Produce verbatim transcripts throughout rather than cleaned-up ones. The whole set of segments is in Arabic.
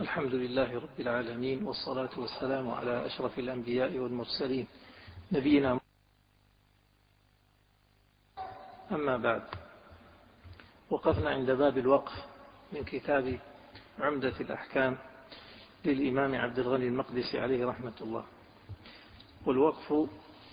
الحمد لله رب العالمين، والصلاة والسلام على أشرف الأنبياء والمرسلين نبينا. أما بعد، وقفنا عند باب الوقف من كتاب عمدة الأحكام للإمام عبد الغني المقدسي عليه رحمة الله. والوقف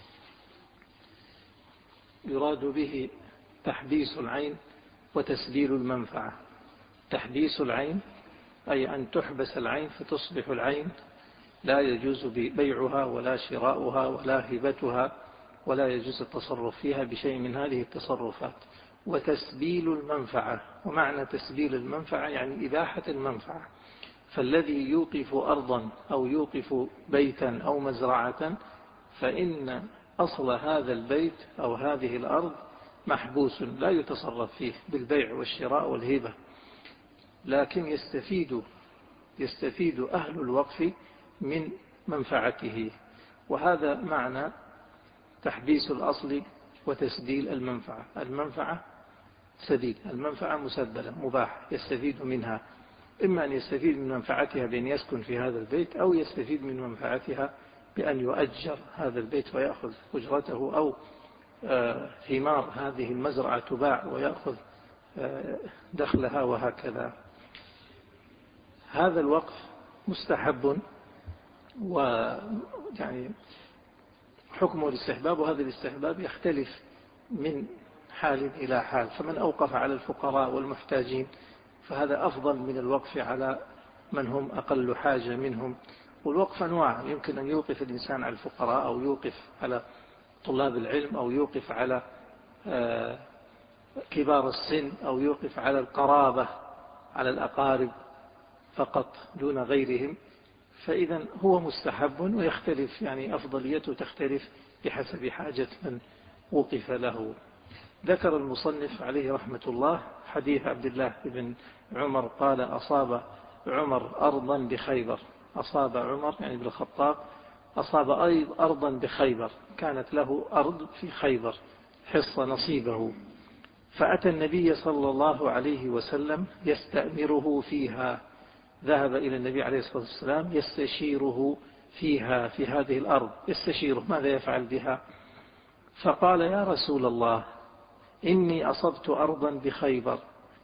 يراد به تحبيس العين وتسديل المنفعة. تحبيس العين أي أن تحبس العين فتصبح العين لا يجوز بيعها ولا شراؤها ولا هبتها، ولا يجوز التصرف فيها بشيء من هذه التصرفات. وتسبيل المنفعة، ومعنى تسبيل المنفعة يعني إباحة المنفعة. فالذي يوقف أرضا أو يوقف بيتا أو مزرعة فإن أصل هذا البيت أو هذه الأرض محبوس لا يتصرف فيه بالبيع والشراء والهبة، لكن يستفيد يستفيد أهل الوقف من منفعته. وهذا معنى تحبيس الأصل وتسديل المنفعة. المنفعة سديد، المنفعة مسبلة مباح يستفيد منها، إما أن يستفيد من منفعتها بأن يسكن في هذا البيت، أو يستفيد من منفعتها بأن يؤجر هذا البيت ويأخذ أجرته، أو ثمار هذه المزرعة تباع ويأخذ دخلها، وهكذا. هذا الوقف مستحب، ويعني حكمه الاستحباب، وهذا الاستحباب يختلف من حال إلى حال. فمن أوقف على الفقراء والمحتاجين فهذا أفضل من الوقف على من هم أقل حاجة منهم. والوقف أنواع، يمكن أن يوقف الإنسان على الفقراء، أو يوقف على طلاب العلم، أو يوقف على كبار السن، أو يوقف على القرابة، على الأقارب فقط دون غيرهم. فإذا هو مستحب، ويختلف يعني أفضليته تختلف بحسب حاجة من وقف له. ذكر المصنف عليه رحمة الله حديث عبد الله بن عمر قال: أصاب عمر أرضا بخيبر. أصاب عمر يعني بن الخطاب أصاب أرضا بخيبر، كانت له أرض في خيبر حص نصيبه، فأتى النبي صلى الله عليه وسلم يستأمره فيها. ذهب إلى النبي عليه الصلاة والسلام يستشيره فيها، في هذه الأرض، يستشيره ماذا يفعل بها. فقال: يا رسول الله، إني أصبت أرضا بخيبر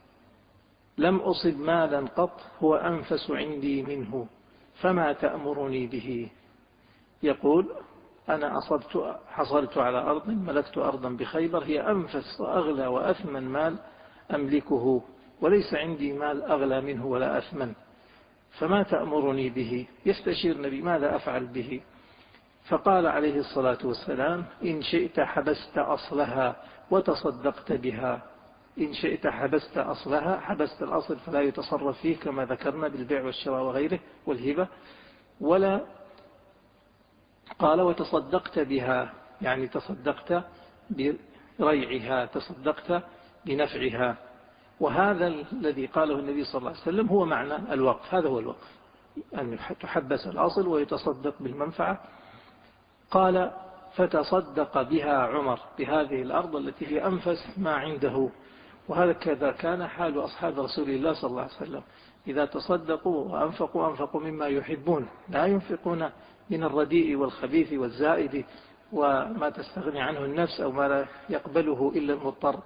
لم أصب مالا قط هو أنفس عندي منه، فما تأمرني به؟ يقول: أنا أصبت حصلت على أرض، ملكت أرضا بخيبر هي أنفس وأغلى وأثمن مال أملكه، وليس عندي مال أغلى منه ولا أثمن، فما تأمرني به؟ يستشير النبي ماذا أفعل به؟ فقال عليه الصلاة والسلام: إن شئت حبست أصلها وتصدقت بها. إن شئت حبست أصلها، حبست الأصل فلا يتصرف فيه كما ذكرنا بالبيع والشراء وغيره والهبة. ولا قال: وتصدقت بها، يعني تصدقت بريعها، تصدقت بنفعها. وهذا الذي قاله النبي صلى الله عليه وسلم هو معنى الوقف. هذا هو الوقف، أن تحبس الأصل ويتصدق بالمنفعة. قال: فتصدق بها عمر، بهذه الأرض التي هي أنفس ما عنده. وهكذا كان حال أصحاب رسول الله صلى الله عليه وسلم، إذا تصدقوا وأنفقوا أنفقوا مما يحبون، لا ينفقون من الرديء والخبيث والزائد وما تستغني عنه النفس، أو ما لا يقبله إلا المضطر،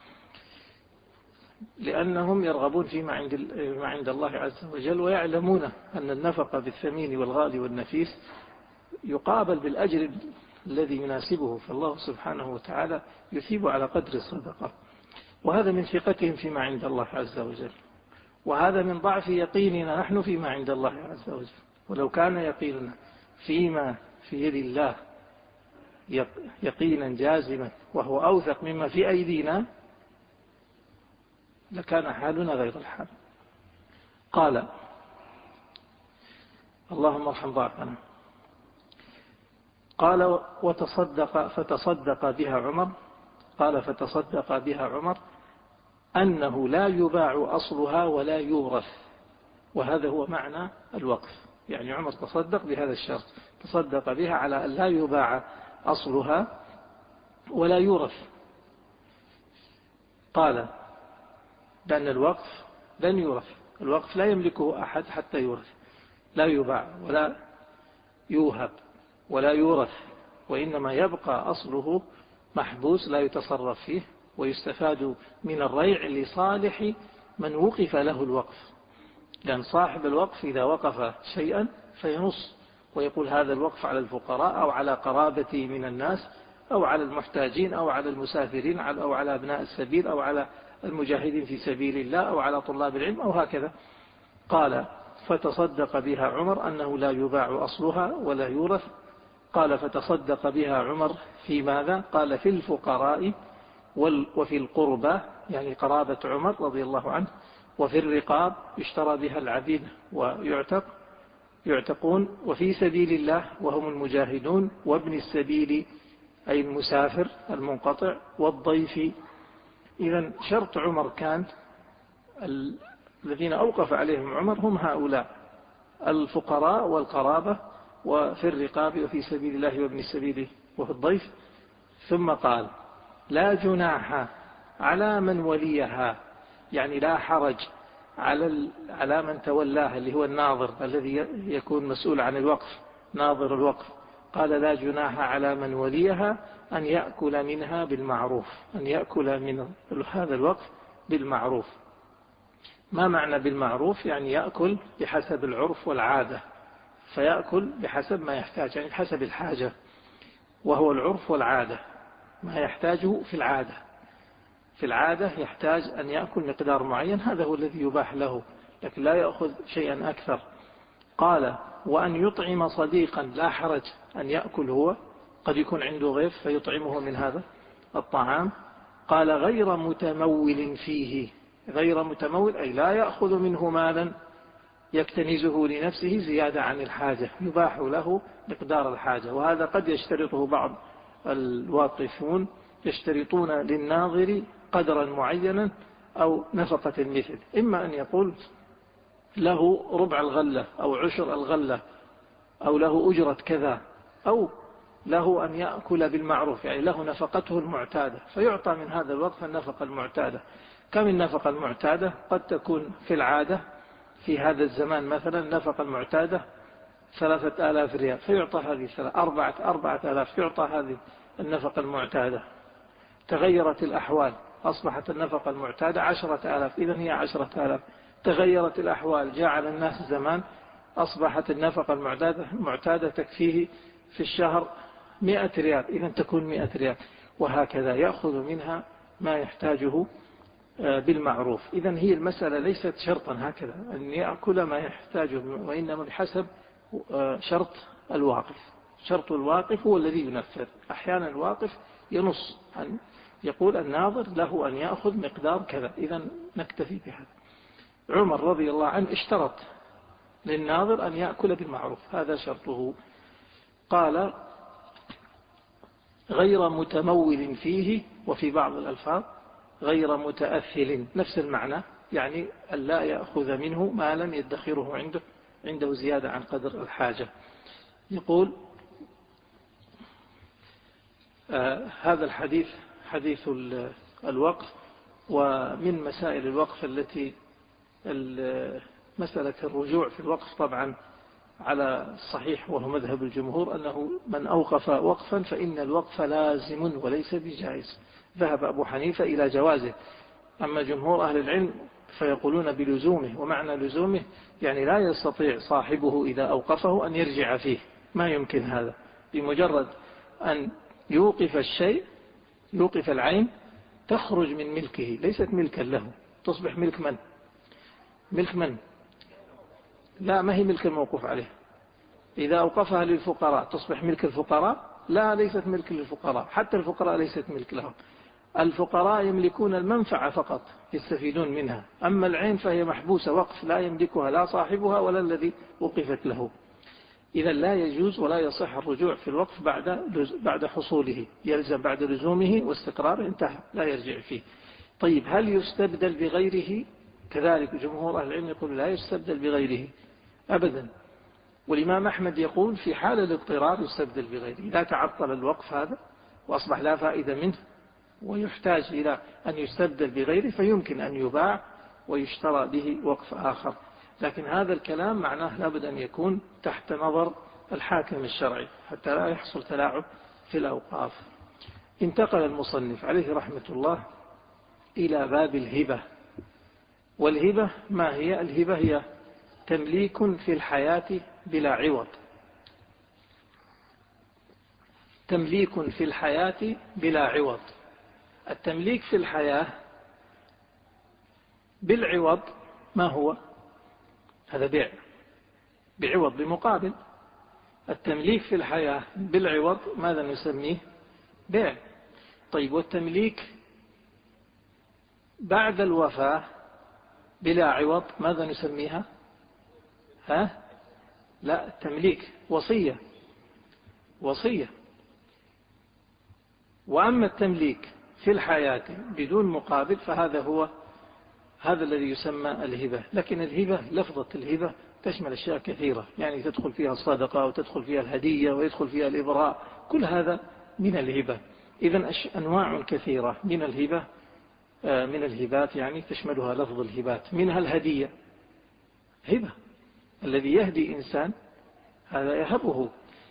لأنهم يرغبون فيما عند ما عند الله عز وجل، ويعلمون أن النفقة بالثمين والغالي والنفيس يقابل بالأجر الذي يناسبه، فالله سبحانه وتعالى يثيب على قدر الصدقة. وهذا من ثقتهم فيما عند الله عز وجل، وهذا من ضعف يقيننا نحن فيما عند الله عز وجل. ولو كان يقيننا فيما في يد الله يقينا جازما وهو أوثق مما في أيدينا لكان حالنا غير الحال. قال: اللهم ارحم ضعفنا. قال: وتصدق فتصدق بها عمر. قال: فتصدق بها عمر أنه لا يباع أصلها ولا يورث. وهذا هو معنى الوقف، يعني عمر تصدق بهذا الشرط، تصدق بها على أن لا يباع أصلها ولا يورث. قال: لأن الوقف لن يورث، الوقف لا يملكه أحد حتى يورث، لا يباع ولا يوهب ولا يورث، وإنما يبقى أصله محبوس لا يتصرف فيه، ويستفاد من الريع لصالح من وقف له الوقف. لأن صاحب الوقف إذا وقف شيئا فينص ويقول هذا الوقف على الفقراء أو على قرابتي من الناس أو على المحتاجين أو على المسافرين أو على أبناء السبيل أو على المجاهدين في سبيل الله أو على طلاب العلم أو هكذا. قال فتصدق بها عمر، أنه لا يباع أصلها ولا يورث. قال فتصدق بها عمر في ماذا؟ قال في الفقراء وفي القربى، يعني قرابة عمر رضي الله عنه، وفي الرقاب يشترى بها العبيد ويعتق يعتقون، وفي سبيل الله وهم المجاهدون، وابن السبيل أي المسافر المنقطع، والضيف. إذن شرط عمر كان الذين أوقف عليهم عمر هم هؤلاء الفقراء والقرابة وفي الرقاب وفي سبيل الله وابن السبيل وفي الضيف. ثم قال لا جناح على من وليها، يعني لا حرج على على من تولاها اللي هو الناظر الذي يكون مسؤول عن الوقف، ناظر الوقف. قال لا جناح على من وليها أن يأكل منها بالمعروف، أن يأكل من هذا الوقف بالمعروف. ما معنى بالمعروف؟ يعني يأكل بحسب العرف والعادة، فيأكل بحسب ما يحتاج، يعني بحسب الحاجة، وهو العرف والعادة، ما يحتاجه في العادة. في العادة يحتاج أن يأكل مقدار معين، هذا هو الذي يباح له، لكن لا يأخذ شيئا أكثر. قال وأن يطعم صديقا، لا حرج أن يأكل هو، قد يكون عنده ضيف فيطعمه من هذا الطعام. قال غير متمول فيه، غير متمول أي لا يأخذ منه مالا يكتنزه لنفسه زيادة عن الحاجة، يباح له مقدار الحاجة. وهذا قد يشترطه بعض الواقفون، يشترطون للناظر قدرا معينا أو نفقة المثل، إما أن يقول له ربع الغلة أو عشر الغلة أو له أجرة كذا، أو له أن يأكل بالمعروف، يعني له نفقته المعتادة فيعطى من هذا الوقف النفقة المعتادة. كم النفقة المعتادة؟ قد تكون في العادة في هذا الزمان مثلا النفقة المعتادة ثلاثة آلاف ريال، فيعطى هذه أربعة أربعة آلاف، يعطى هذه النفقة المعتادة. تغيرت الأحوال أصبحت النفقة المعتادة عشرة آلاف، إذن هي عشرة آلاف. تغيرت الأحوال جاء على الناس زمان أصبحت النفقة المعتادة المعتادة تكفيه في الشهر مئة ريال، إذن تكون مئة ريال، وهكذا يأخذ منها ما يحتاجه بالمعروف. إذن هي المسألة ليست شرطا هكذا أن يأكل ما يحتاجه، وإنما بحسب شرط الواقف. شرط الواقف هو الذي ينفذ. أحيانا الواقف ينص أن يقول الناظر له أن يأخذ مقدار كذا، إذن نكتفي بهذا. عمر رضي الله عنه اشترط للناظر أن يأكل بالمعروف، هذا شرطه. قال غير متمول فيه، وفي بعض الألفاظ غير متأثل، نفس المعنى، يعني ألا يأخذ منه ما لم يدخره عنده عنده زيادة عن قدر الحاجة. يقول آه هذا الحديث حديث الوقف. ومن مسائل الوقف التي مسألة الرجوع في الوقف طبعا على الصحيح وهو مذهب الجمهور أنه من أوقف وقفا فإن الوقف لازم وليس بجائز. ذهب أبو حنيفة إلى جوازه، أما جمهور أهل العلم فيقولون بلزومه. ومعنى لزومه يعني لا يستطيع صاحبه إذا أوقفه أن يرجع فيه، ما يمكن هذا. بمجرد أن يوقف الشيء، يوقف العين، تخرج من ملكه، ليست ملكا له، تصبح ملك من؟ ملك من؟ لا، ما هي ملك الموقوف عليه. إذا أوقفها للفقراء تصبح ملك الفقراء؟ لا، ليست ملك للفقراء، حتى الفقراء ليست ملك لهم. الفقراء يملكون المنفعة فقط يستفيدون منها، أما العين فهي محبوسة وقف لا يملكها لا صاحبها ولا الذي وقفت له. إذا لا يجوز ولا يصح الرجوع في الوقف بعد بعد حصوله، يلزم بعد لزومه واستقراره انتهى، لا يرجع فيه. طيب هل يستبدل بغيره؟ كذلك جمهور أهل العلم يقول لا يستبدل بغيره أبدا. والإمام أحمد يقول في حال الاضطرار يستبدل بغيره. إذا تعطل الوقف هذا وأصبح لا فائدة منه ويحتاج إلى أن يستبدل بغيره فيمكن أن يباع ويشترى به وقف آخر. لكن هذا الكلام معناه لابد أن يكون تحت نظر الحاكم الشرعي حتى لا يحصل تلاعب في الأوقاف. انتقل المصنف عليه رحمة الله إلى باب الهبة. والهبة ما هي؟ الهبة هي تمليك في الحياة بلا عوض. تمليك في الحياة بلا عوض. التمليك في الحياة بالعوض ما هو؟ هذا بيع، بعوض بمقابل. التمليك في الحياة بالعوض ماذا نسميه؟ بيع. طيب، والتمليك بعد الوفاة بلا عوض ماذا نسميها؟ ها؟ لا، تمليك وصية. وصية. وأما التمليك في الحياة بدون مقابل فهذا هو هذا الذي يسمى الهبة. لكن الهبة، لفظة الهبة تشمل أشياء كثيرة، يعني تدخل فيها الصدقة وتدخل فيها الهدية ويدخل فيها الإبراء، كل هذا من الهبة. إذن أنواع كثيرة من الهبة، من الهبات يعني تشملها لفظ الهبات. منها الهدية، هبة، الذي يهدي إنسان هذا يهبه.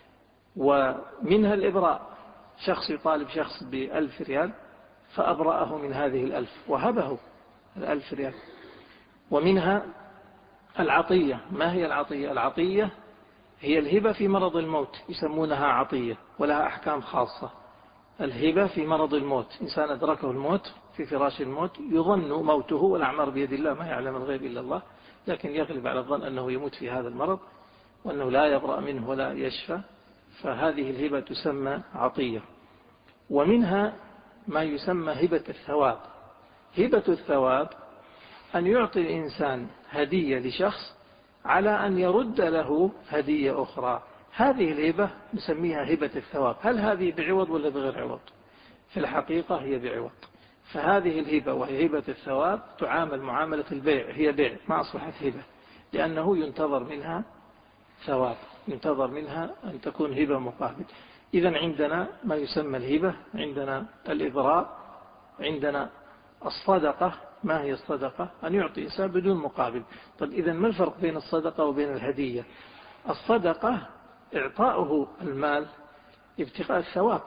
ومنها الإبراء، شخص يطالب شخص بألف ريال فأبرأه من هذه الألف وهبه الألف ريال. ومنها العطية. ما هي العطية؟ العطية هي الهبة في مرض الموت، يسمونها عطية ولها أحكام خاصة. الهبة في مرض الموت، إنسان أدركه الموت في فراش الموت، يظن موته والأعمار بيد الله، ما يعلم الغيب إلا الله، لكن يغلب على الظن أنه يموت في هذا المرض وأنه لا يبرأ منه ولا يشفى، فهذه الهبة تسمى عطية. ومنها ما يسمى هبة الثواب. هبة الثواب أن يعطي الإنسان هدية لشخص على أن يرد له هدية أخرى. هذه الهبة نسميها هبة الثواب. هل هذه بعوض ولا بغير عوض؟ في الحقيقة هي بعوض. فهذه الهبة وهي هبة الثواب تعامل معاملة البيع، هي بيع ما أصبحت هبة، لأنه ينتظر منها ثواب، ينتظر منها أن تكون هبة مقابل. إذن عندنا ما يسمى الهبة، عندنا الإبراء، عندنا الصدقة. ما هي الصدقة؟ أن يعطي إنسان بدون مقابل. طيب، إذن ما الفرق بين الصدقة وبين الهدية؟ الصدقة إعطاؤه المال ابتغاء الثواب،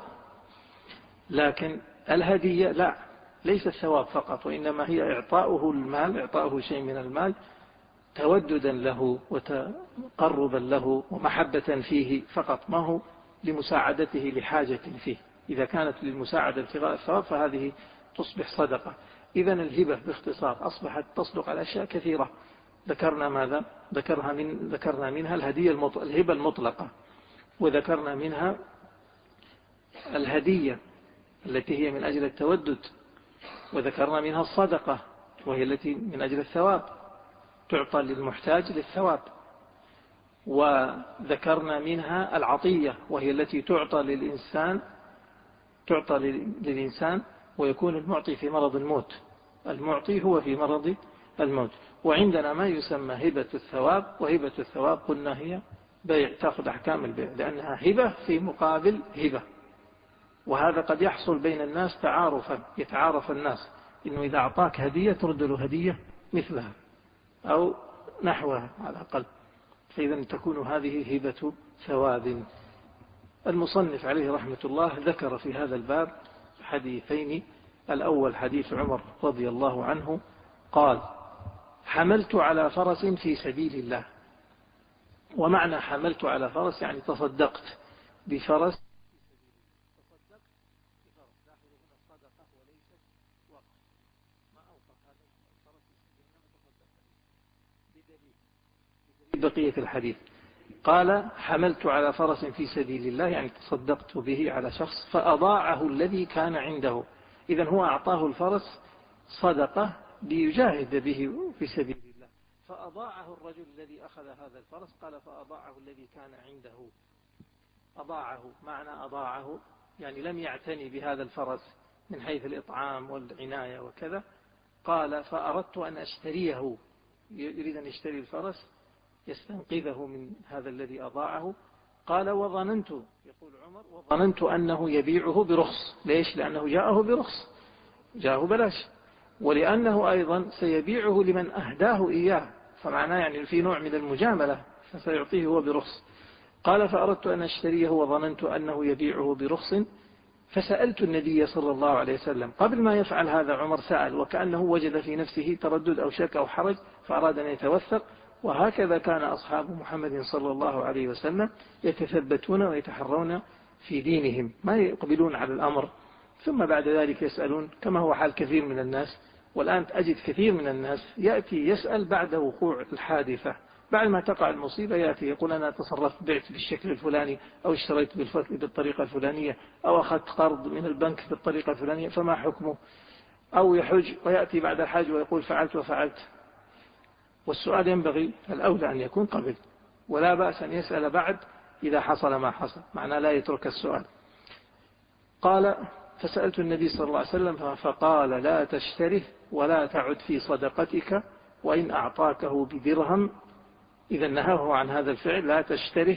لكن الهدية لا، ليس الثواب فقط، وإنما هي إعطاؤه المال، إعطاؤه شيء من المال توددا له وتقربا له ومحبة فيه فقط، ما هو لمساعدته لحاجة فيه. إذا كانت للمساعدة ابتغاء الثواب فهذه تصبح صدقة. إذن الهبة باختصار أصبحت تصدق على أشياء كثيرة. ذكرنا ماذا؟ ذكرها من ذكرنا منها الهدية المطلقة، الهبة المطلقة، وذكرنا منها الهدية التي هي من أجل التودد، وذكرنا منها الصدقة وهي التي من أجل الثواب، تعطى للمحتاج للثواب. وذكرنا منها العطية وهي التي تعطى للإنسان تعطى للإنسان ويكون المعطي في مرض الموت، المعطي هو في مرض الموت. وعندنا ما يسمى هبة الثواب، وهبة الثواب قلنا هي بيع، تأخذ أحكام البيع لأنها هبة في مقابل هبة. وهذا قد يحصل بين الناس تعارفا، يتعارف الناس إنه إذا أعطاك هدية ترد له هدية مثلها أو نحوها على الأقل، فإذا تكون هذه هبة ثواب. المصنف عليه رحمة الله ذكر في هذا الباب حديثين. الأول حديث عمر رضي الله عنه قال: حملت على فرس في سبيل الله. ومعنى حملت على فرس يعني تصدقت بفرس. بقية الحديث قال: حملت على فرس في سبيل الله يعني تصدقت به على شخص فأضاعه الذي كان عنده. إذن هو أعطاه الفرس صدقة ليجاهد به في سبيل الله، فأضاعه الرجل الذي أخذ هذا الفرس. قال: فأضاعه الذي كان عنده. أضاعه معنى أضاعه يعني لم يعتني بهذا الفرس من حيث الإطعام والعناية وكذا. قال: فأردت أن أشتريه، يريد أن يشتري الفرس يستنقذه من هذا الذي أضاعه. قال: وظننت، يقول عمر، وظننت أنه يبيعه برخص. ليش؟ لأنه جاءه برخص، جاءه بلاش. ولأنه أيضا سيبيعه لمن أهداه إياه، فمعناه يعني في نوع من المجاملة، فسيعطيه هو برخص. قال فأردت أن أشتريه وظننت أنه يبيعه برخص، فسألت النبي صلى الله عليه وسلم. قبل ما يفعل هذا عمر سأل، وكأنه وجد في نفسه تردد أو شك أو حرج، فأراد أن يتوثق. وهكذا كان أصحاب محمد صلى الله عليه وسلم يتثبتون ويتحرون في دينهم، ما يقبلون على الأمر ثم بعد ذلك يسألون، كما هو حال كثير من الناس. والآن أجد كثير من الناس يأتي يسأل بعد وقوع الحادثة، بعد ما تقع المصيبة يأتي يقول أنا تصرفت بعت بالشكل الفلاني، أو اشتريت بالطريقة الفلانية، أو أخذت قرض من البنك بالطريقة الفلانية، فما حكمه؟ أو يحج ويأتي بعد الحج ويقول فعلت وفعلت. والسؤال ينبغي الأولى أن يكون قبل، ولا بأس أن يسأل بعد إذا حصل ما حصل، معناه لا يترك السؤال. قال فسألت النبي صلى الله عليه وسلم فقال لا تشتره ولا تعد في صدقتك، وإن أعطاكه بدرهم. إذا نهاه عن هذا الفعل، لا تشتره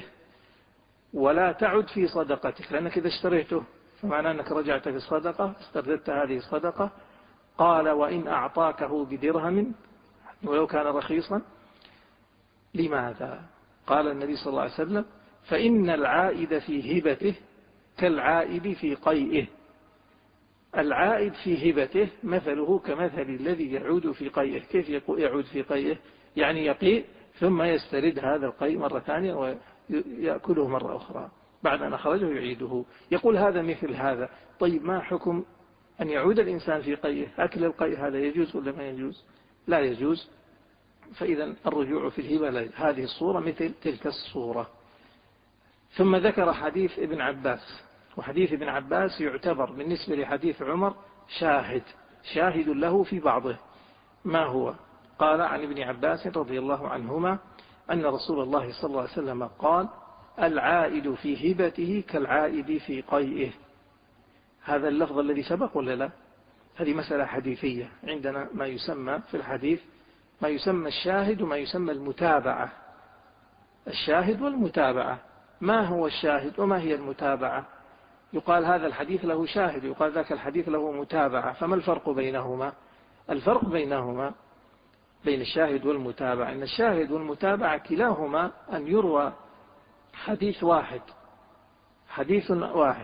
ولا تعد في صدقتك، لأنك إذا اشتريته فمعنى أنك رجعت في الصدقة، استرددت هذه الصدقة. قال وإن أعطاكه بدرهم ولو كان رخيصا. لماذا؟ قال النبي صلى الله عليه وسلم فإن العائد في هبته كالعائد في قيئه. العائد في هبته مثله كمثل الذي يعود في قيئه. كيف يعود في قيئه؟ يعني يقيء ثم يسترد هذا القيء مرة ثانية ويأكله مرة أخرى، بعد أن أخرجه يعيده. يقول هذا مثل هذا. طيب ما حكم أن يعود الإنسان في قيئه؟ أكل القيء هذا يجوز ولا ما يجوز؟ لا يجوز. فإذا الرجوع في الهبة هذه الصورة مثل تلك الصورة. ثم ذكر حديث ابن عباس، وحديث ابن عباس يعتبر بالنسبة لحديث عمر شاهد شاهد له في بعضه. ما هو؟ قال عن ابن عباس رضي الله عنهما أن رسول الله صلى الله عليه وسلم قال العائد في هبته كالعائد في قيئه. هذا اللفظ الذي سبق ولا لا؟ هذه مسألة حديثية. عندنا ما يسمى في الحديث ما يسمى الشاهد وما يسمى المتابعة. الشاهد والمتابعة. ما هو الشاهد وما هي المتابعة؟ يقال هذا الحديث له شاهد، يقال ذاك الحديث له متابعة. فما الفرق بينهما؟ الفرق بينهما بين الشاهد والمتابعة أن الشاهد والمتابعة كلاهما أن يروى حديث واحد حديث واحد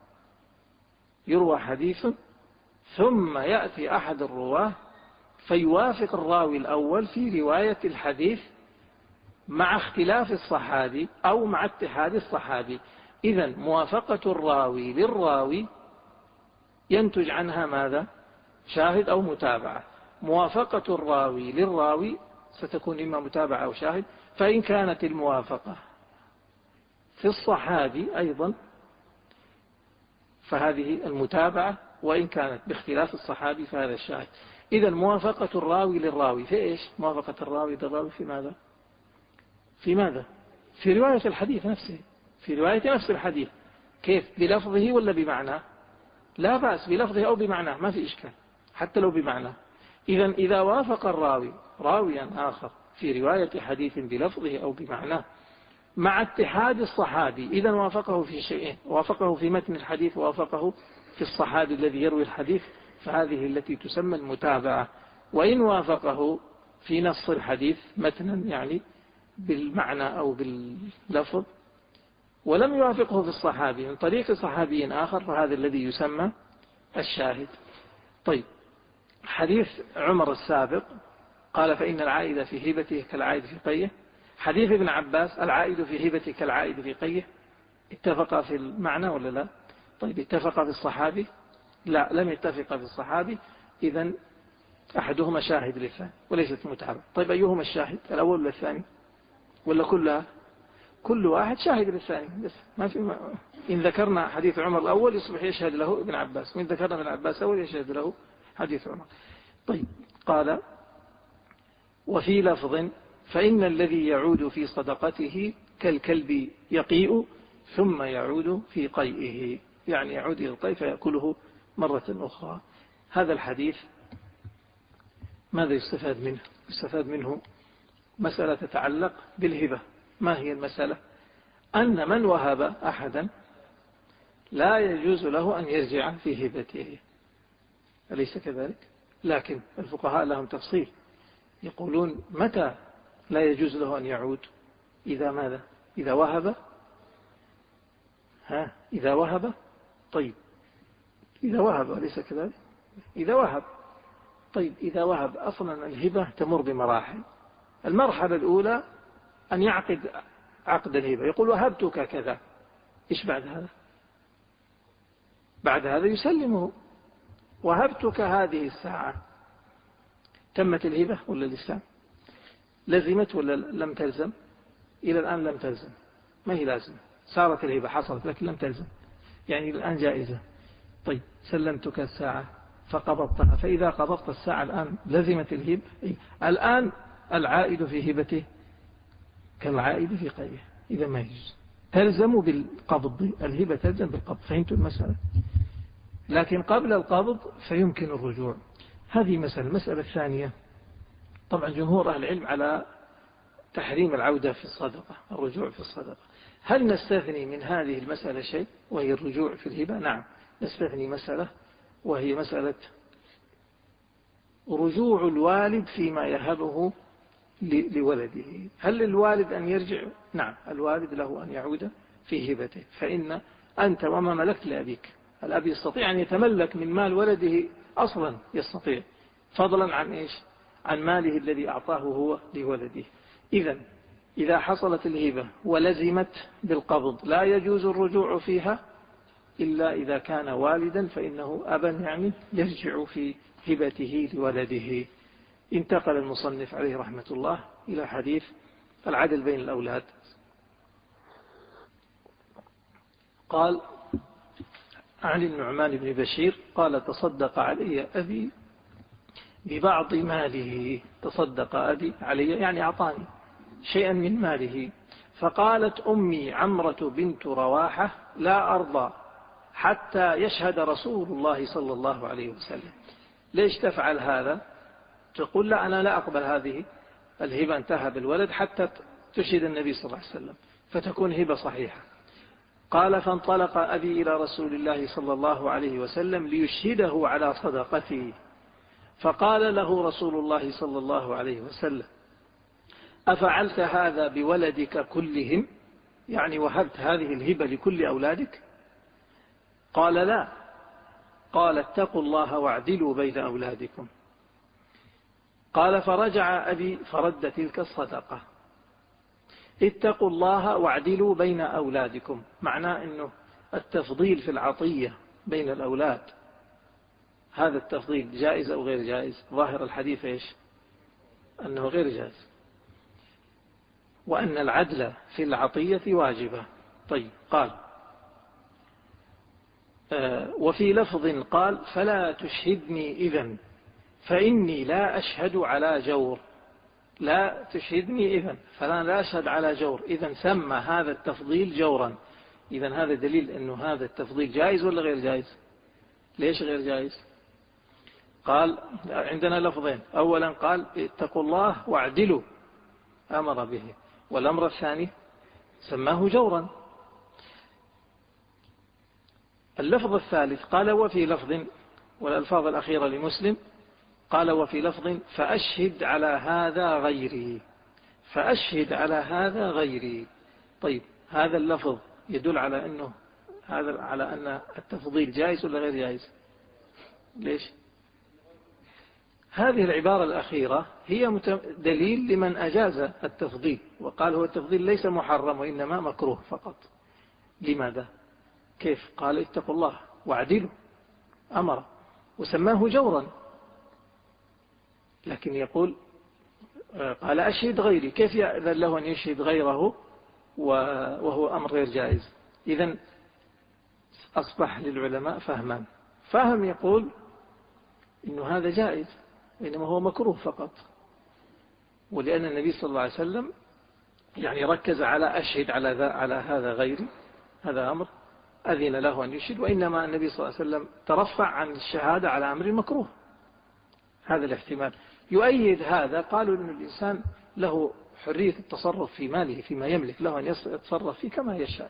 يروى حديث ثم يأتي أحد الرواه فيوافق الراوي الأول في رواية الحديث مع اختلاف الصحابي أو مع اتحاد الصحابي. إذن موافقة الراوي للراوي ينتج عنها ماذا؟ شاهد أو متابعة. موافقة الراوي للراوي ستكون إما متابعة أو شاهد. فإن كانت الموافقة في الصحابي أيضا فهذه المتابعة، وإن كانت باختلاف الصحابي فهذا الشاهد. إذن موافقة الراوي للراوي في إيش؟ موافقة الراوي للراوي في ماذا؟ في ماذا؟ في رواية الحديث نفسه، في رواية نفس الحديث. كيف؟ بلفظه ولا بمعناه؟ لا بأس بلفظه أو بمعناه، ما في إشكال حتى لو بمعناه. إذن إذا وافق الراوي راويا آخر في رواية حديث بلفظه أو بمعناه مع اتحاد الصحابي، إذا وافقه في شيئين، وافقه في متن الحديث ووافقه في الصحابي الذي يروي الحديث، فهذه التي تسمى المتابعة. وإن وافقه في نص الحديث متنا يعني بالمعنى أو باللفظ ولم يوافقه في الصحابي من طريق صحابي آخر فهذا الذي يسمى الشاهد. طيب حديث عمر السابق قال فإن العائد في هبته كالعائد في قيه. حديث ابن عباس العائد في هبته كالعائد في قيه، اتفق في المعنى ولا لا؟ طيب اتفق في الصحابي؟ لا، لم يتفق في الصحابي. إذن أحدهما شاهد للثاني وليست متابعة. طيب أيهما الشاهد، الأول ولا الثاني ولا كلها؟ كل واحد شاهد للثاني بس ما في ما. إن ذكرنا حديث عمر الأول يصبح يشهد له ابن عباس، وإن ذكرنا ابن عباس الأول يشهد له حديث عمر. طيب قال وفي لفظ فإن الذي يعود في صدقته كالكلب يقيء ثم يعود في قيئه، يعني يعود إلى القيء فيأكله مرة أخرى. هذا الحديث ماذا يستفاد منه؟ يستفاد منه مسألة تتعلق بالهبة. ما هي المسألة؟ أن من وهب أحدا لا يجوز له أن يرجع في هبته، أليس كذلك؟ لكن الفقهاء لهم تفصيل، يقولون متى لا يجوز له أن يعود؟ إذا ماذا؟ إذا وهب. ها إذا وهب. طيب إذا وهب أليس كذلك؟ إذا وهب. طيب إذا وهب، أصلا الهبة تمر بمراحل. المرحلة الأولى أن يعقد عقد الهبة، يقول وهبتك كذا. إيش بعد هذا؟ بعد هذا يسلمه، وهبتك هذه الساعة. تمت الهبة ولا لسه؟ لزمت ولا لم تلزم؟ إلى الآن لم تلزم، ما هي لازمة. صارت الهبة، حصلت، لكن لم تلزم، يعني الآن جائزة. طيب سلمتك الساعة فقبضتها، فإذا قبضت الساعة الآن لزمت الهبة. الآن العائد في هبته كالعائد في قيده، إذا ما يجوز. تلزم بالقبض، الهبة تلزم بالقبض. فهمتوا المسألة؟ لكن قبل القبض فيمكن الرجوع. هذه مسألة. المسألة الثانية، طبعا جمهور أهل العلم على تحريم العودة في الصدقة، الرجوع في الصدقة. هل نستثني من هذه المسألة شيء وهي الرجوع في الهبة؟ نعم نستثني مسألة، وهي مسألة رجوع الوالد فيما يهبه لولده. هل للوالد أن يرجع؟ نعم الوالد له أن يعود في هبته، فإن أنت وما ملكت لأبيك. الأب يستطيع أن يتملك من مال ولده أصلا، يستطيع، فضلا عن إيش؟ عن ماله الذي أعطاه هو لولده. إذن إذا حصلت الهبة ولزمت بالقبض لا يجوز الرجوع فيها إلا إذا كان والدا، فإنه أبا يعني يرجع في هبته لولده. انتقل المصنف عليه رحمة الله إلى حديث العدل بين الأولاد. قال عن النعمان بن بشير قال تصدق علي أبي ببعض ماله. تصدق أبي علي يعني أعطاني شيئا من ماله. فقالت أمي عمرة بنت رواحة لا أرضى حتى يشهد رسول الله صلى الله عليه وسلم. ليش تفعل هذا؟ تقول لا أنا لا أقبل هذه الهبة أن تهب الولد حتى تشهد النبي صلى الله عليه وسلم، فتكون هبة صحيحة. قال فانطلق أبي إلى رسول الله صلى الله عليه وسلم ليشهده على صدقته. فقال له رسول الله صلى الله عليه وسلم أفعلت هذا بولدك كلهم؟ يعني وهبت هذه الهبة لكل أولادك؟ قال لا. قال اتقوا الله واعدلوا بين أولادكم. قال فرجع أبي فرد تلك الصدقة. اتقوا الله واعدلوا بين أولادكم، معناه أنه التفضيل في العطية بين الأولاد، هذا التفضيل جائز أو غير جائز؟ ظاهر الحديث إيش؟ أنه غير جائز، وأن العدل في العطية واجبة. طيب قال آه وفي لفظ قال فلا تشهدني إذن فإني لا أشهد على جور. لا تشهدني إذن فلا لا أشهد على جور. إذن سمى هذا التفضيل جورا. إذن هذا دليل أنه هذا التفضيل جائز ولا غير جائز؟ ليش غير جائز؟ قال عندنا لفظين، أولا قال اتقوا الله واعدلوا، أمر به، والأمر الثاني سماه جورا. اللفظ الثالث قال وفي لفظ، والألفاظ الأخيرة لمسلم، قال وفي لفظ فأشهد على هذا غيري. فأشهد على هذا غيري. طيب هذا اللفظ يدل على أنه هذا على أن التفضيل جائز ولا غير جائز؟ ليش؟ هذه العبارة الأخيرة هي دليل لمن أجاز التفضيل وقال هو التفضيل ليس محرم وإنما مكروه فقط. لماذا؟ كيف؟ قال اتقوا الله واعدلوا، أمر، وسماه جورا. لكن يقول قال أشهد غيري، كيف يأذن له أن يشهد غيره وهو أمر غير جائز؟ إذن أصبح للعلماء فهمان. فهم يقول إنه هذا جائز إنما هو مكروه فقط، ولأن النبي صلى الله عليه وسلم يعني ركز على أشهد على, على هذا غيري، هذا أمر أذن له أن يشهد، وإنما النبي صلى الله عليه وسلم ترفع عن الشهادة على أمر مكروه. هذا الاحتمال يؤيد هذا. قالوا أن الإنسان له حرية التصرف في ماله فيما يملك، له أن يتصرف فيه كما يشاء.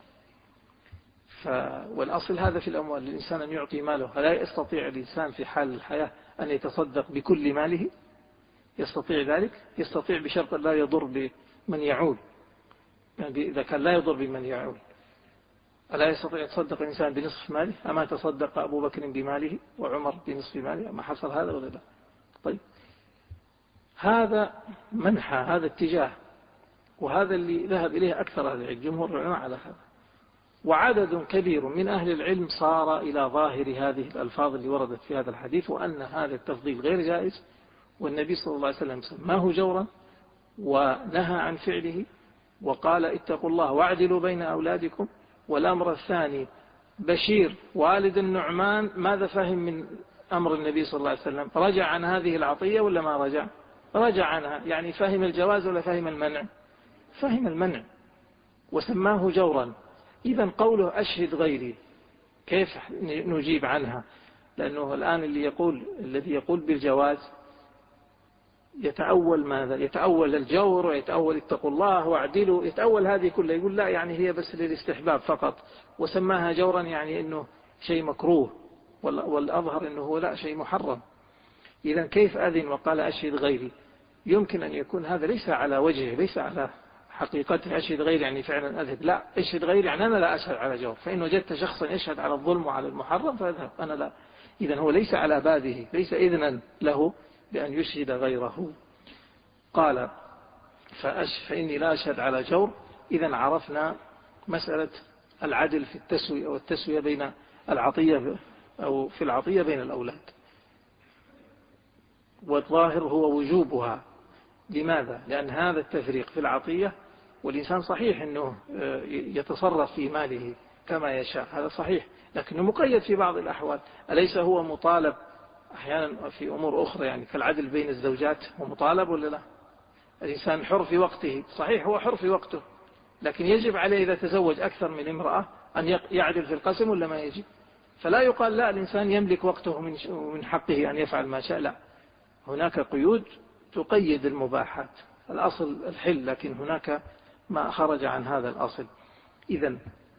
ف... والأصل هذا في الأموال، الإنسان أن يعطي ماله. لا يستطيع الإنسان في حال الحياة أن يتصدق بكل ماله؟ يستطيع ذلك؟ يستطيع بشرط لا يضر بمن يعول، يعني إذا كان لا يضر بمن يعول. ألا يستطيع يتصدق الإنسان بنصف ماله؟ أما تصدق أبو بكر بماله وعمر بنصف ماله؟ أما حصل هذا ولا لا؟ طيب، هذا منحى، هذا اتجاه، وهذا اللي ذهب إليه أكثر أهل العلم، جمهور العلماء على هذا. وعدد كبير من أهل العلم صار إلى ظاهر هذه الألفاظ اللي وردت في هذا الحديث، وأن هذا التفضيل غير جائز، والنبي صلى الله عليه وسلم سماه جورا ونهى عن فعله، وقال اتقوا الله واعدلوا بين أولادكم. والأمر الثاني، بشير والد النعمان ماذا فهم من أمر النبي صلى الله عليه وسلم؟ رجع عن هذه العطية ولا ما رجع؟ رجع عنها، يعني فهم الجواز ولا فهم المنع؟ فهم المنع وسماه جورا. إذا قوله أشهد غيري كيف نجيب عنها؟ لأنه الآن اللي يقول الذي يقول بالجواز يتأول ماذا؟ يتأول الجور ويتأول اتقوا الله واعدلوا، يتأول هذه كلها، يقول لا يعني هي بس للاستحباب فقط، وسماها جورا يعني أنه شيء مكروه، والأظهر أنه هو لا شيء محرم. إذا كيف أذن وقال أشهد غيري؟ يمكن أن يكون هذا ليس على وجهه، ليس على حقيقته أشهد غيري يعني فعلا أذهب، لا، أشهد غيري يعني أنا لا أشهد على جور، فإن وجدت شخصا يشهد على الظلم وعلى المحرم فأذهب أنا لا. إذا هو ليس على بابه، ليس إذنا له بأن يشهد غيره. قال فأش فإني لا أشهد على جور. إذا عرفنا مسألة العدل في التسوية أو التسوية بين العطية أو في العطية بين الأولاد، والظاهر هو وجوبها. لماذا؟ لأن هذا التفريق في العطية، والإنسان صحيح أنه يتصرف في ماله كما يشاء، هذا صحيح، لكنه مقيد في بعض الأحوال. أليس هو مطالب أحيانا في أمور أخرى، يعني كالعدل بين الزوجات، هو مطالب ولا لا؟ الإنسان حر في وقته، صحيح هو حر في وقته، لكن يجب عليه إذا تزوج أكثر من امرأة أن يعدل في القسم ولا ما يجب؟ فلا يقال لا الإنسان يملك وقته من حقه أن يفعل ما شاء، لا، هناك قيود تقيد المباحات، الأصل الحل، لكن هناك ما خرج عن هذا الأصل. إذن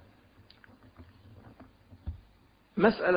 مسألة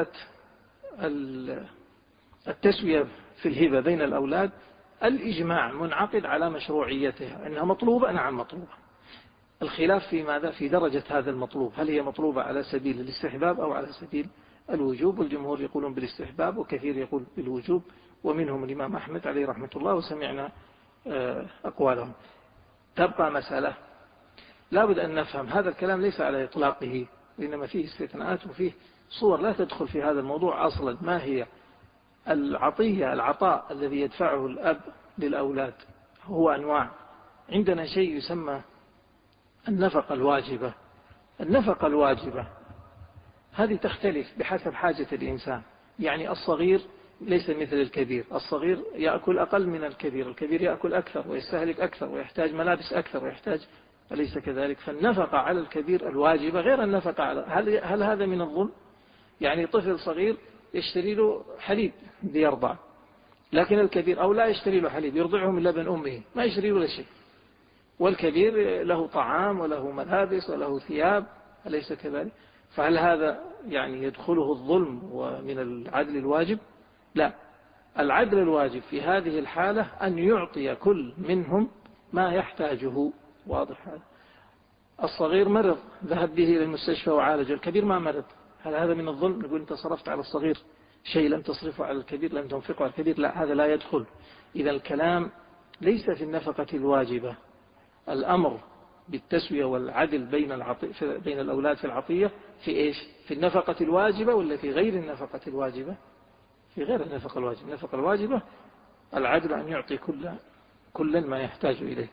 التسوية في الهبة بين الأولاد، الإجماع منعقد على مشروعيتها، أنها مطلوبة، نعم مطلوبة. الخلاف في ماذا؟ في درجة هذا المطلوب، هل هي مطلوبة على سبيل الاستحباب أو على سبيل الوجوب؟ والجمهور يقولون بالاستحباب، وكثير يقول بالوجوب، ومنهم الإمام أحمد عليه رحمة الله، وسمعنا أقوالهم. تبقى مسألة لابد أن نفهم هذا الكلام ليس على إطلاقه، وإنما فيه استثناءات وفيه صور لا تدخل في هذا الموضوع أصلا. ما هي العطية؟ العطاء الذي يدفعه الأب للأولاد هو أنواع. عندنا شيء يسمى النفقة الواجبة. النفقة الواجبة هذه تختلف بحسب حاجة الإنسان، يعني الصغير ليس مثل الكبير، الصغير يأكل أقل من الكبير، الكبير يأكل أكثر ويستهلك أكثر ويحتاج ملابس أكثر ويحتاج، أليس كذلك؟ فالنفقة على الكبير الواجبة غير النفقة على هل, هل هذا من الظلم؟ يعني طفل صغير يشتري له حليب ليرضع، لكن الكبير أو لا يشتري له حليب، يرضعه من لبن أمه، ما يشتري له شيء، والكبير له طعام وله ملابس وله ثياب، أليس كذلك؟ فهل هذا يعني يدخله الظلم ومن العدل الواجب؟ لا، العدل الواجب في هذه الحالة أن يعطي كل منهم ما يحتاجه. واضح هذا؟ الصغير مرض ذهب به إلى المستشفى وعالج، الكبير ما مرض، هل هذا من الظلم؟ نقول أنت صرفت على الصغير شيء لم تصرفه على الكبير، لم تنفقه على الكبير، لا، هذا لا يدخل. إذا الكلام ليس في النفقة الواجبة، الأمر بالتسوية والعدل بين العطي... بين الأولاد في العطية في إيش؟ في النفقة الواجبة ولا في غير النفقة الواجبة؟ في غير النفقة الواجبة. النفقة الواجبة العدل أن يعطي كل كل ما يحتاج إليه.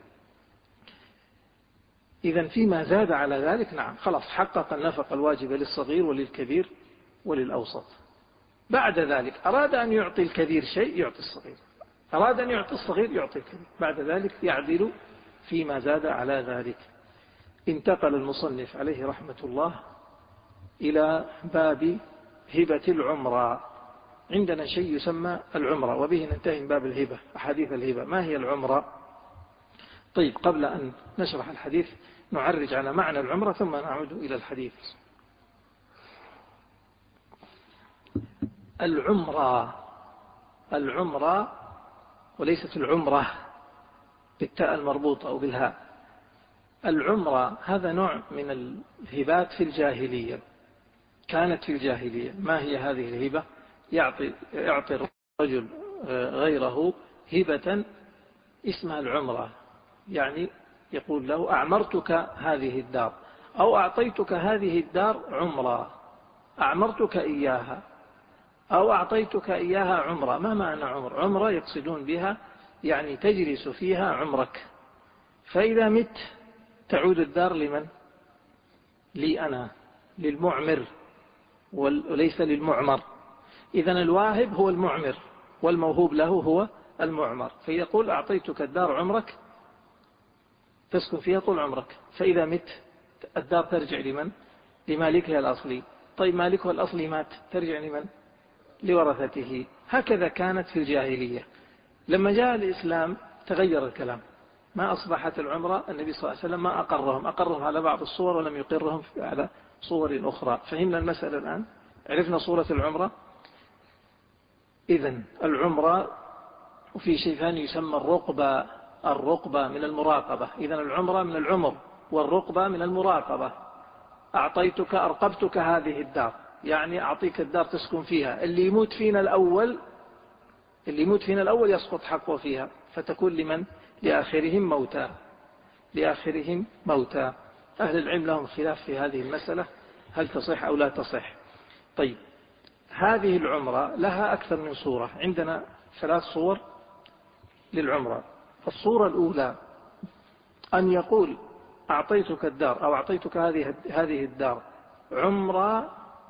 إذا فيما زاد على ذلك نعم خلاص حقق النفقة الواجبة للصغير وللكبير وللأوسط. بعد ذلك أراد أن يعطي الكبير شيء يعطي الصغير، أراد أن يعطي الصغير يعطي الكبير، بعد ذلك يعدل فيما زاد على ذلك. انتقل المصنف عليه رحمة الله إلى باب هبة العمرة. عندنا شيء يسمى العمرة، وبه ننتهي من باب الهبة، أحاديث الهبة. ما هي العمرة؟ طيب، قبل أن نشرح الحديث نعرج على معنى العمرة ثم نعود إلى الحديث. العمرة العمرة وليست العمرة بالتاء المربوطة أو بالهاء. العمرة هذا نوع من الهبات في الجاهلية، كانت في الجاهلية. ما هي هذه الهبة؟ يعطي, يعطي الرجل غيره هبة اسمها العمرة، يعني يقول له أعمرتك هذه الدار، أو أعطيتك هذه الدار عمرة، أعمرتك إياها أو أعطيتك إياها عمرة. ما معنى عمر؟ عمرة يقصدون بها يعني تجلس فيها عمرك، فإذا مت تعود الدار لمن؟ لي أنا، للمعمر وليس للمعمر. إذن الواهب هو المعمر والموهوب له هو المعمر، فيقول أعطيتك الدار عمرك تسكن فيها طول عمرك، فإذا مت الدار ترجع لمن؟ لمالكها الأصلي. طيب مالكها الأصلي مات، ترجع لمن؟ لورثته. هكذا كانت في الجاهلية. لما جاء الإسلام تغير الكلام، ما أصبحت العمرة، النبي صلى الله عليه وسلم ما أقرهم، أقرهم على بعض الصور ولم يقرهم على صور أخرى. فهمنا المسألة الآن؟ عرفنا صورة العمرة. إذن العمرة وفي شيء ثاني يسمى الرقبة، الرقبة من المراقبة. إذن العمرة من العمر والرقبة من المراقبة. أعطيتك أرقبتك هذه الدار، يعني أعطيك الدار تسكن فيها، اللي يموت فينا الأول اللي يموت فينا الأول يسقط حقه فيها، فتكون لمن؟ لآخرهم موتى، لآخرهم موتى. أهل العلم لهم خلاف في هذه المسألة، هل تصح أو لا تصح. طيب هذه العمرة لها أكثر من صورة، عندنا ثلاث صور للعمرة. الصورة الأولى أن يقول أعطيتك الدار أو أعطيتك هذه هذه الدار عمرة،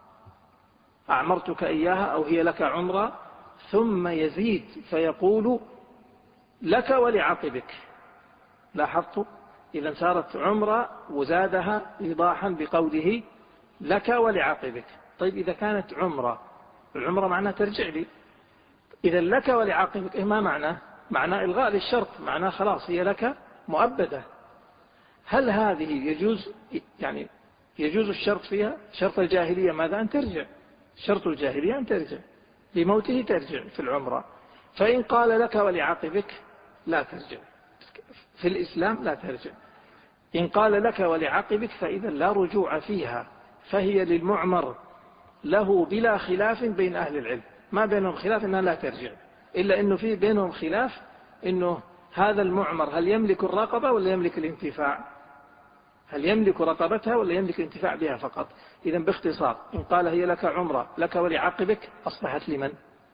أعمرتك إياها أو هي لك عمرة، ثم يزيد فيقول لك ولعقبك. لاحظت؟ إذا صارت عمرة وزادها إيضاحا بقوله لك ولعقبك. طيب إذا كانت عمرة، العمرة معناها ترجع لي، إذا لك ولعقبك ما معناه؟ معناه إلغاء للشرط، معناه خلاص هي لك مؤبدة. هل هذه يجوز يعني يجوز الشرط فيها؟ شرط الجاهلية ماذا؟ أن ترجع، شرط الجاهلية أن ترجع، لموته ترجع في العمرة. فإن قال لك ولعقبك لا ترجع، في الإسلام لا ترجع. إن قال لك ولعقبك فإذا لا رجوع فيها، فهي للمعمر له بلا خلاف بين أهل العلم، ما بينهم خلاف أنها لا ترجع، إلا أنه في بينهم خلاف أنه هذا المعمر هل يملك الرقبة ولا يملك الانتفاع، هل يملك رقبتها ولا يملك الانتفاع بها فقط. إذن باختصار إن قال هي لك عمرة لك ولعقبك أصبحت لمن؟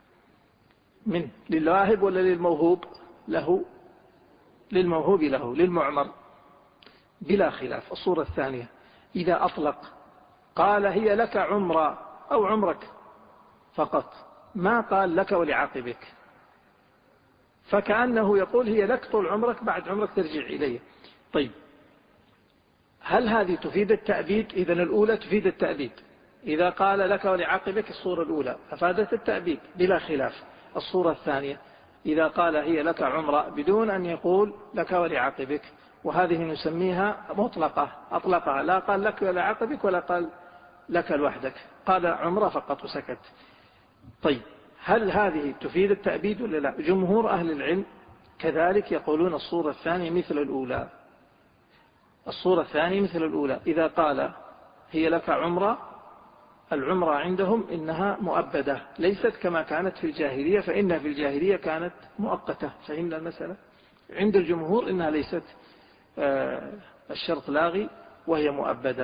من للواهب ولا للموهوب له؟ للموهوب له، للمعمر بلا خلاف. الصورة الثانية إذا أطلق قال هي لك عمرة أو عمرك فقط، ما قال لك ولعقبك، فكأنه يقول هي لك طول عمرك، بعد عمرك ترجع إليه. طيب هل هذه تفيد التأبيد؟ إذن الأولى تفيد التأبيد، إذا قال لك ولعقبك الصورة الأولى أفادت التأبيد بلا خلاف. الصورة الثانية إذا قال هي لك عمرة بدون أن يقول لك ولعقبك، وهذه نسميها مطلقة، أطلقها، لا قال لك ولعقبك ولا قال لك لوحدك، قال عمرة فقط وسكت. طيب هل هذه تفيد التأبيد ولا لا؟ جمهور أهل العلم كذلك يقولون الصورة الثانية مثل الأولى، الصورة الثانية مثل الأولى. إذا قال هي لك عمرة، العمرة عندهم إنها مؤبدة، ليست كما كانت في الجاهلية، فإنها في الجاهلية كانت مؤقتة. فهمنا المسألة؟ عند الجمهور إنها ليست الشرط لاغي وهي مؤبدة.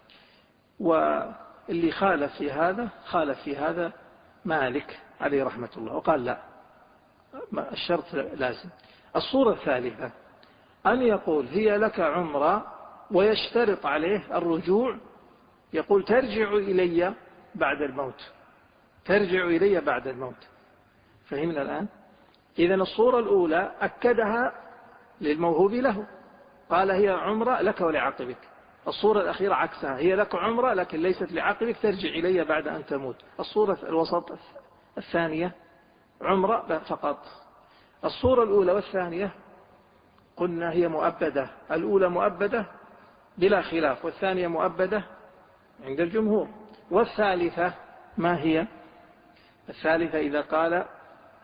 واللي خالف في هذا خالف في هذا مالك عليه رحمة الله، وقال لا، الشرط لازم. الصورة الثالثة أن يقول هي لك عمرة ويشترط عليه الرجوع، يقول ترجع إلي بعد الموت، ترجع إلي بعد الموت. فهمنا الآن؟ إذن الصورة الأولى أكدها للموهوب له، قال هي عمرة لك ولعقبك. الصورة الأخيرة عكسها، هي لك عمرة لكن ليست لعقبك، ترجع إلي بعد أن تموت. الصورة الوسط الثانية عمرة فقط. الصورة الأولى والثانية قلنا هي مؤبدة، الأولى مؤبدة بلا خلاف، والثانية مؤبدة عند الجمهور. والثالثة ما هي؟ الثالثة إذا قال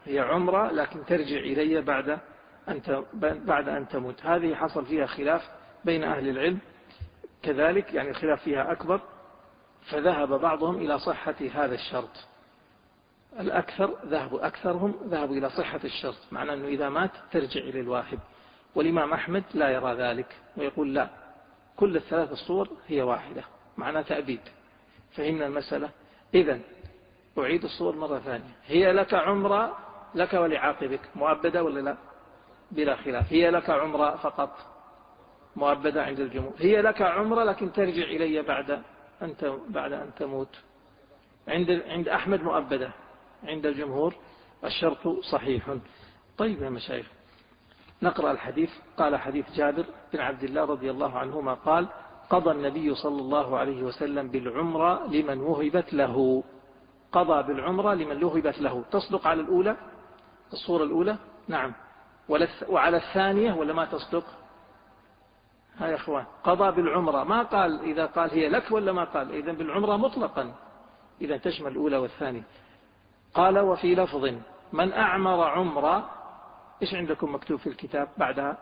هي عمرة لكن ترجع إلي بعد أن بعد أن تموت. هذه حصل فيها خلاف بين أهل العلم كذلك، يعني الخلاف فيها أكبر، فذهب بعضهم إلى صحة هذا الشرط. الأكثر ذهبوا أكثرهم ذهبوا إلى صحة الشرط، معنى أنه إذا مات ترجع إلى الواحد. والإمام أحمد لا يرى ذلك ويقول لا، كل الثلاث الصور هي واحدة، معنى تأبيد. فهمنا المسألة. إذن أعيد الصور مرة ثانية. هي لك عمرة لك ولعاقبك، مؤبدة ولا لا؟ بلا خلاف. هي لك عمرة فقط، مؤبدة عند الجمهور. هي لك عمرة لكن ترجع إلي بعد أنت بعد أن تموت، عند عند أحمد مؤبدة، عند الجمهور الشرط صحيح. طيب يا مشايخ، نقرأ الحديث. قال حديث جابر بن عبد الله رضي الله عنهما قال: قضى النبي صلى الله عليه وسلم بالعمرة لمن وهبت له. قضى بالعمرة لمن وهبت له، تصدق على الأولى، الصورة الأولى؟ نعم. وعلى الثانية ولا ما تصدق؟ ها يا أخوان، قضى بالعمرة، ما قال إذا قال هي لك ولا ما قال، إذن بالعمرة مطلقا، إذا تشمل الأولى والثانية. قال: وفي لفظ من أعمر عمرة. إيش عندكم مكتوب في الكتاب بعدها؟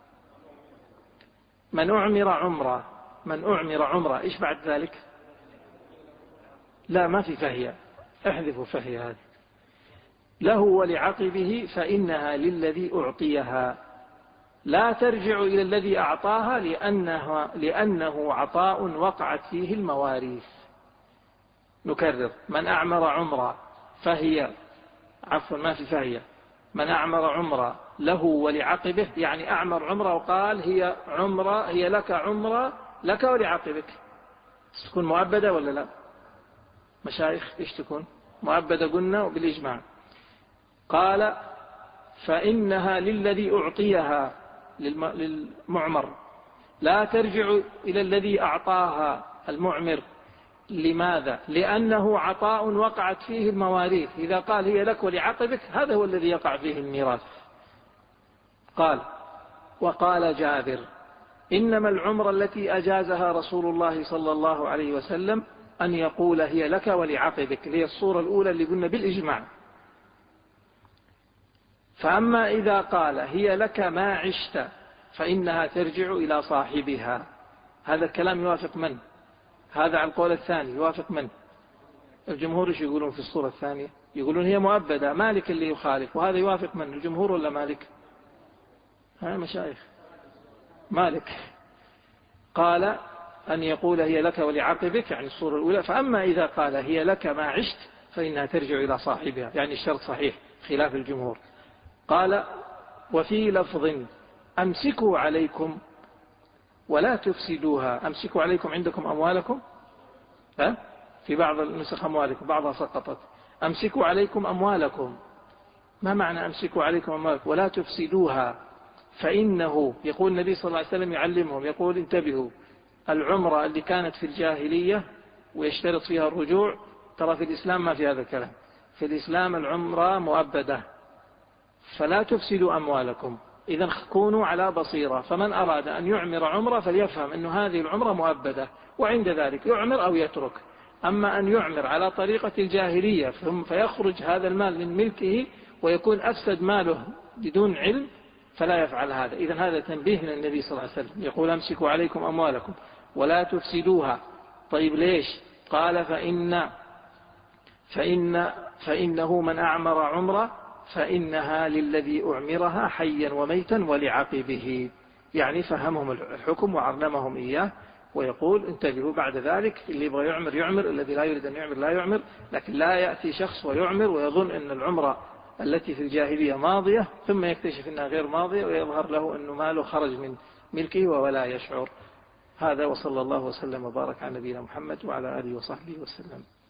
من أعمر عمرة، من أعمر عمرة. إيش بعد ذلك؟ لا، ما في فهي، احذفوا فهي هذه. له ولعقبه فإنها للذي أعطيها، لا ترجع إلى الذي أعطاها لأنه, لأنه عطاء وقعت فيه المواريث. نكرر: من أعمر عمرة فهي، عفوا ما في فهي، من أعمر عمرة له ولعقبه، يعني أعمر عمرة وقال هي عمرة، هي لك عمرة لك ولعقبك، تكون مؤبدة ولا لا؟ مشايخ إيش تكون؟ مؤبدة قلنا بالإجماع. قال: فإنها للذي أعطيها، للمعمر، لا ترجع إلى الذي أعطاها المعمر. لماذا؟ لأنه عطاء وقعت فيه المواريث. إذا قال هي لك ولعقبك، هذا هو الذي يقع فيه الميراث. قال: وقال جابر: إنما العمرة التي أجازها رسول الله صلى الله عليه وسلم أن يقول هي لك ولعقبك، هي الصورة الأولى اللي قلنا بالإجماع. فأما إذا قال هي لك ما عشت فإنها ترجع إلى صاحبها. هذا الكلام يوافق من؟ هذا على القول الثاني يوافق من؟ الجمهور. ايش يقولون في الصورة الثانية؟ يقولون هي مؤبدة. مالك اللي يخالف، وهذا يوافق من؟ الجمهور ولا مالك؟ ها مشايخ، مالك. قال أن يقول هي لك ولعقبك، يعني الصورة الأولى. فأما إذا قال هي لك ما عشت فإنها ترجع إلى صاحبها، يعني الشرط صحيح خلاف الجمهور. قال: وفي لفظ أمسكوا عليكم ولا تفسدوها. أمسكوا عليكم، عندكم أموالكم، ها؟ في بعض النسخ أموالكم، بعضها سقطت. أمسكوا عليكم أموالكم. ما معنى أمسكوا عليكم أموالكم؟ ولا تفسدوها. فإنه يقول النبي صلى الله عليه وسلم يعلمهم، يقول: انتبهوا، العمرة اللي كانت في الجاهلية ويشترط فيها الرجوع، ترى في الإسلام ما في هذا الكلام. في الإسلام العمرة مؤبدة، فلا تفسدوا أموالكم. إذا كونوا على بصيرة. فمن أراد أن يعمر عمرة فليفهم أن هذه العمرة مؤبدة، وعند ذلك يعمر أو يترك. أما أن يعمر على طريقة الجاهلية فيخرج هذا المال من ملكه ويكون أفسد ماله بدون علم، فلا يفعل هذا. إذا هذا تنبيه من النبي صلى الله عليه وسلم، يقول: أمسكوا عليكم أموالكم ولا تفسدوها. طيب ليش؟ قال: فإن فإن فإنه من أعمر عمرة فإنها للذي أعمرها حيا وميتا ولعقبه. يعني فهمهم الحكم وعلمهم إياه، ويقول: انتبهوا، بعد ذلك اللي يبغى يعمر يعمر، الذي لا يريد أن يعمر لا يعمر. لكن لا يأتي شخص ويعمر ويظن أن العمرة التي في الجاهلية ماضية، ثم يكتشف أنها غير ماضية ويظهر له أنه ماله خرج من ملكه ولا يشعر. هذا، وصلى الله وسلم وبارك على نبينا محمد وعلى آله وصحبه وسلم.